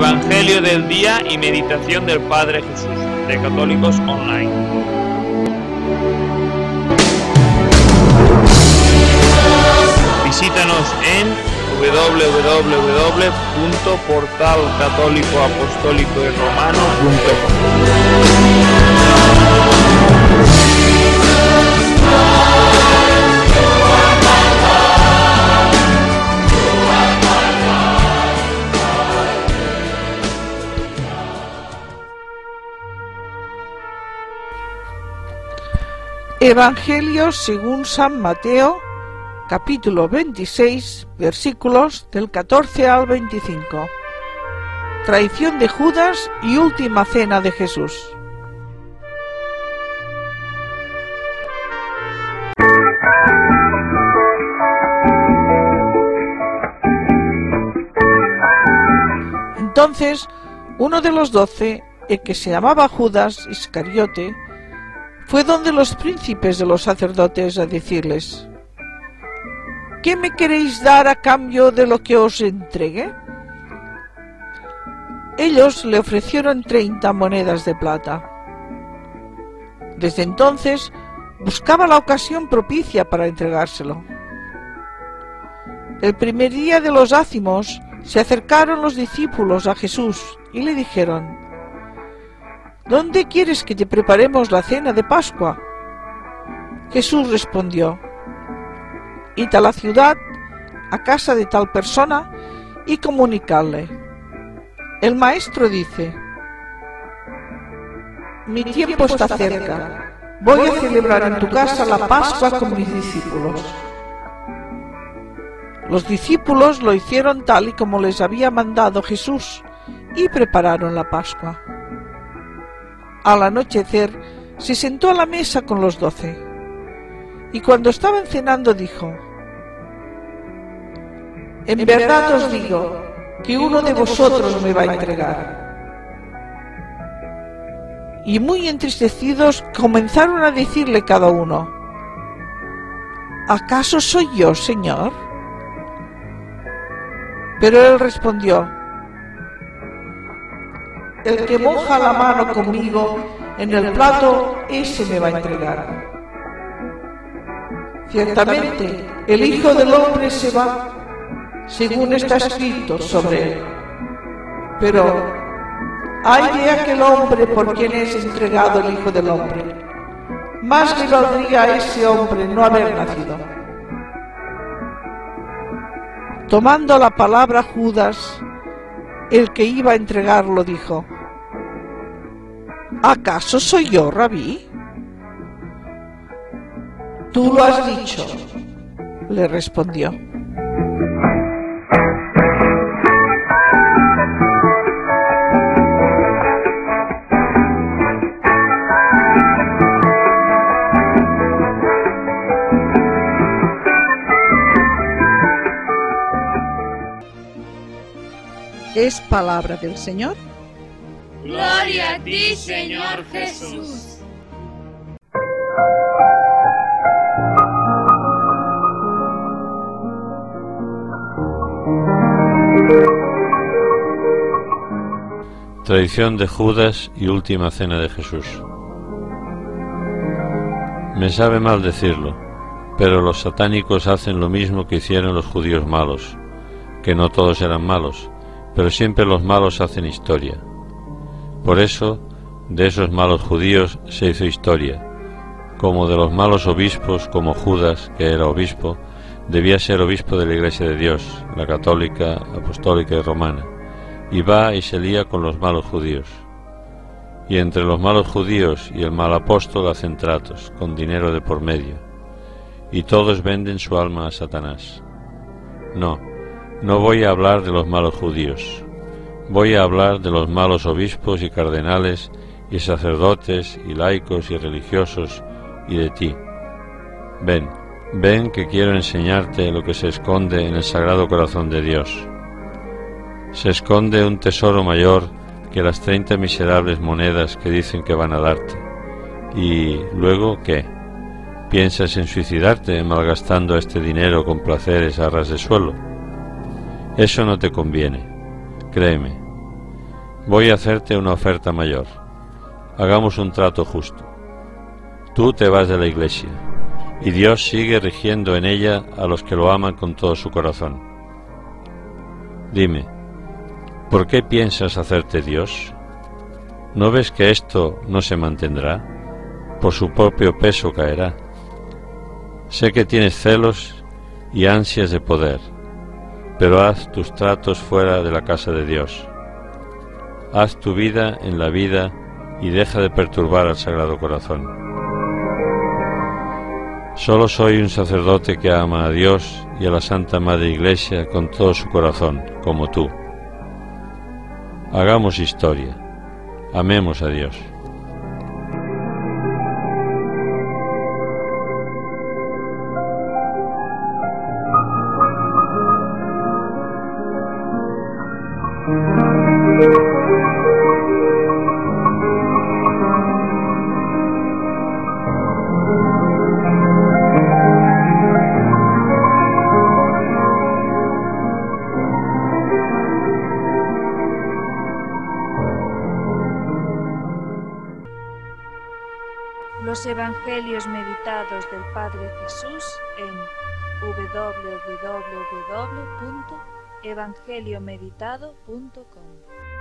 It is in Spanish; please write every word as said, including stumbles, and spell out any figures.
Evangelio del día y meditación del Padre Jesús, de Católicos Online. Visítanos en doble u doble u doble u punto portal católico apostólico y romano punto com. Evangelio según San Mateo, capítulo veintiséis, versículos del catorce al veinticinco. Traición de Judas y última cena de Jesús. Entonces, uno de los doce, el que se llamaba Judas Iscariote, fue donde los príncipes de los sacerdotes a decirles: ¿qué me queréis dar a cambio de lo que os entregue? Ellos le ofrecieron treinta monedas de plata. Desde entonces buscaba la ocasión propicia para entregárselo. El primer día de los ácimos se acercaron los discípulos a Jesús y le dijeron: ¿dónde quieres que te preparemos la cena de Pascua? Jesús respondió: id a la ciudad, a casa de tal persona, y comunicadle: el maestro dice, mi tiempo está cerca, voy a celebrar en tu casa la Pascua con mis discípulos. Los discípulos lo hicieron tal y como les había mandado Jesús, y prepararon la Pascua. Al anochecer se sentó a la mesa con los doce, y cuando estaban cenando dijo: en verdad os digo que uno de vosotros me va a entregar. Y muy entristecidos comenzaron a decirle cada uno: ¿acaso soy yo, Señor? Pero él respondió: el que moja la mano conmigo en el plato, ese me va a entregar. Ciertamente, el Hijo del Hombre se va, según está escrito sobre él. Pero ay de aquel hombre por quien es entregado el Hijo del Hombre. Más le valdría a ese hombre no haber nacido. Tomando la palabra Judas, el que iba a entregarlo, dijo: ¿acaso soy yo, Rabí? Tú lo has dicho, le respondió. Es palabra del Señor. Gloria a ti, Señor Jesús. Traición de Judas y última cena de Jesús. Me sabe mal decirlo, pero los satánicos hacen lo mismo que hicieron los judíos malos, que no todos eran malos, pero siempre los malos hacen historia. Por eso, de esos malos judíos se hizo historia, como de los malos obispos, como Judas, que era obispo, debía ser obispo de la Iglesia de Dios, la católica, apostólica y romana, y va y se lía con los malos judíos. Y entre los malos judíos y el mal apóstol hacen tratos, con dinero de por medio, y todos venden su alma a Satanás. No, no voy a hablar de los malos judíos. Voy a hablar de los malos obispos y cardenales y sacerdotes y laicos y religiosos y de ti. Ven, ven que quiero enseñarte lo que se esconde en el Sagrado Corazón de Dios. Se esconde un tesoro mayor que las treinta miserables monedas que dicen que van a darte. ¿Y luego qué? ¿Piensas en suicidarte malgastando este dinero con placeres a ras de suelo? Eso no te conviene. Créeme, voy a hacerte una oferta mayor. Hagamos un trato justo. Tú te vas de la iglesia, y Dios sigue rigiendo en ella a los que lo aman con todo su corazón. Dime, ¿por qué piensas hacerte Dios? ¿No ves que esto no se mantendrá? Por su propio peso caerá. Sé que tienes celos y ansias de poder, pero haz tus tratos fuera de la casa de Dios. Haz tu vida en la vida y deja de perturbar al Sagrado Corazón. Solo soy un sacerdote que ama a Dios y a la Santa Madre Iglesia con todo su corazón, como tú. Hagamos historia. Amemos a Dios. Los Evangelios meditados del Padre Jesús en w w w punto evangeliomeditado punto com.